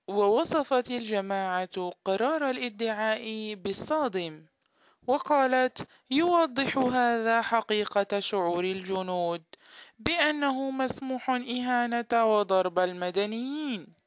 ووصفت الجماعة قرار الادعاء بالصادم، وقالت: يوضح هذا حقيقة شعور الجنود بأنه مسموح إهانة وضرب المدنيين.